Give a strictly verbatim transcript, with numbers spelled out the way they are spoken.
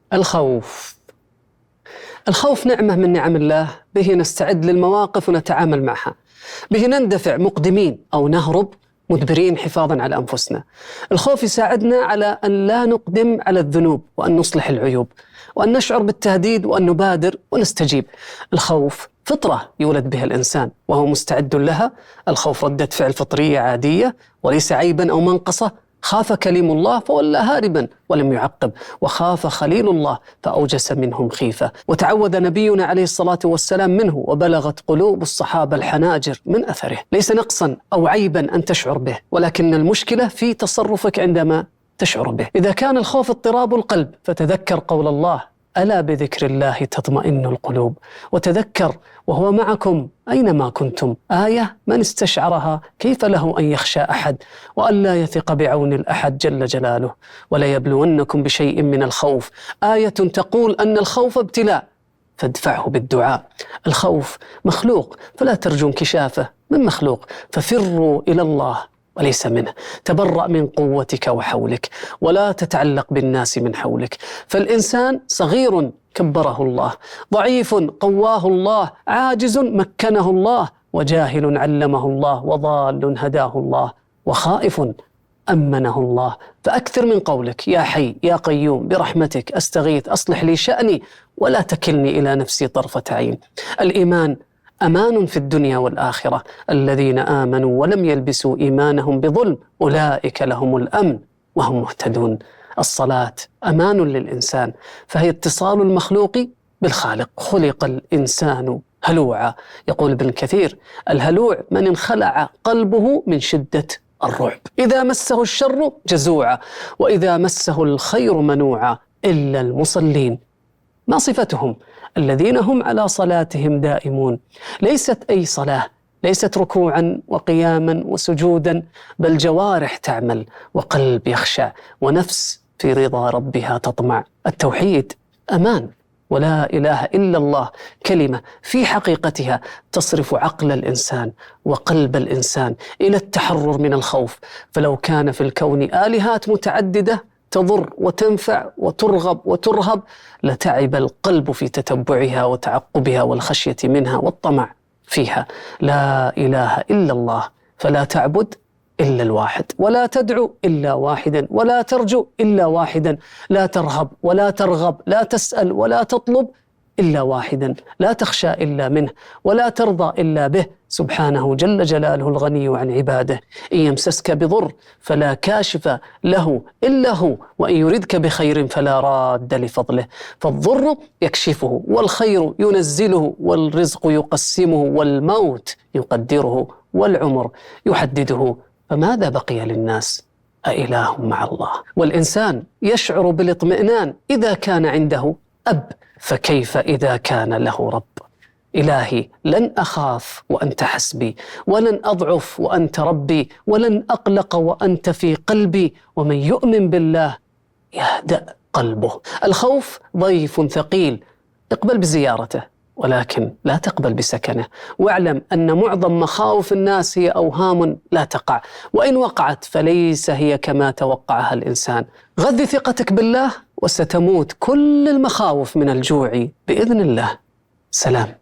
الخوف. الخوف نعمة من نعم الله، به نستعد للمواقف ونتعامل معها، به نندفع مقدمين أو نهرب مدبرين حفاظا على أنفسنا. الخوف يساعدنا على أن لا نقدم على الذنوب، وأن نصلح العيوب، وأن نشعر بالتهديد، وأن نبادر ونستجيب. الخوف فطرة يولد بها الإنسان وهو مستعد لها. الخوف ردة فعل فطرية عادية وليس عيبا أو منقصة. خاف كليم الله فولى هاربا ولم يعقب، وخاف خليل الله فأوجس منهم خيفة. وتعوذ نبينا عليه الصلاة والسلام منه، وبلغت قلوب الصحابة الحناجر من أثره. ليس نقصا أو عيبا أن تشعر به، ولكن المشكلة في تصرفك عندما تشعر به. إذا كان الخوف اضطراب القلب فتذكر قول الله: ألا بذكر الله تطمئن القلوب. وتذكر وهو معكم أينما كنتم، آية من استشعرها كيف له أن يخشى أحد وأن لا يثق بعون الأحد جل جلاله. ولا يبلونكم بشيء من الخوف، آية تقول أن الخوف ابتلاء فادفعه بالدعاء. الخوف مخلوق فلا ترجو انكشافه من مخلوق، ففروا إلى الله وليس منه. تبرأ من قوتك وحولك، ولا تتعلق بالناس من حولك. فالإنسان صغير كبره الله، ضعيف قواه الله، عاجز مكنه الله، وجاهل علمه الله، وضال هداه الله، وخائف أمنه الله. فأكثر من قولك: يا حي يا قيوم برحمتك أستغيث أصلح لي شأني ولا تكلني إلى نفسي طرفة عين. الإيمان أمان في الدنيا والآخرة. الذين آمنوا ولم يلبسوا إيمانهم بظلم أولئك لهم الأمن وهم مهتدون. الصلاة أمان للإنسان، فهي اتصال المخلوق بالخالق. خلق الإنسان هلوعا. يقول ابن كثير: الهلوع من انخلع قلبه من شدة الرعب، إذا مسه الشر جزوعا، وإذا مسه الخير منوعا، إلا المصلين. ما صفتهم؟ الذين هم على صلاتهم دائمون. ليست أي صلاة، ليست ركوعا وقياما وسجودا، بل جوارح تعمل، وقلب يخشع، ونفس في رضا ربها تطمع. التوحيد أمان، ولا إله إلا الله كلمة في حقيقتها تصرف عقل الإنسان وقلب الإنسان إلى التحرر من الخوف. فلو كان في الكون آلهات متعددة تضر وتنفع وترغب وترهب، لتعب القلب في تتبعها وتعقبها والخشية منها والطمع فيها. لا إله إلا الله، فلا تعبد إلا الواحد، ولا تدعو إلا واحدا، ولا ترجو إلا واحدا، لا ترهب ولا ترغب، لا تسأل ولا تطلب إلا واحدا، لا تخشى إلا منه، ولا ترضى إلا به، سبحانه جل جلاله الغني عن عباده. إن يمسسك بضر فلا كاشف له إلا هو، وإن يردك بخير فلا راد لفضله. فالضر يكشفه، والخير ينزله، والرزق يقسمه، والموت يقدره، والعمر يحدده. فماذا بقي للناس؟ أإله مع الله؟ والإنسان يشعر بالاطمئنان إذا كان عنده أب، فكيف إذا كان له رب؟ إلهي لن أخاف وأنت حسبي، ولن أضعف وأنت ربي، ولن أقلق وأنت في قلبي. ومن يؤمن بالله يهدأ قلبه. الخوف ضيف ثقيل، اقبل بزيارته ولكن لا تقبل بسكنه. واعلم أن معظم مخاوف الناس هي أوهام لا تقع، وإن وقعت فليس هي كما توقعها الإنسان. غذي ثقتك بالله وستموت كل المخاوف من الجوع بإذن الله. سلام.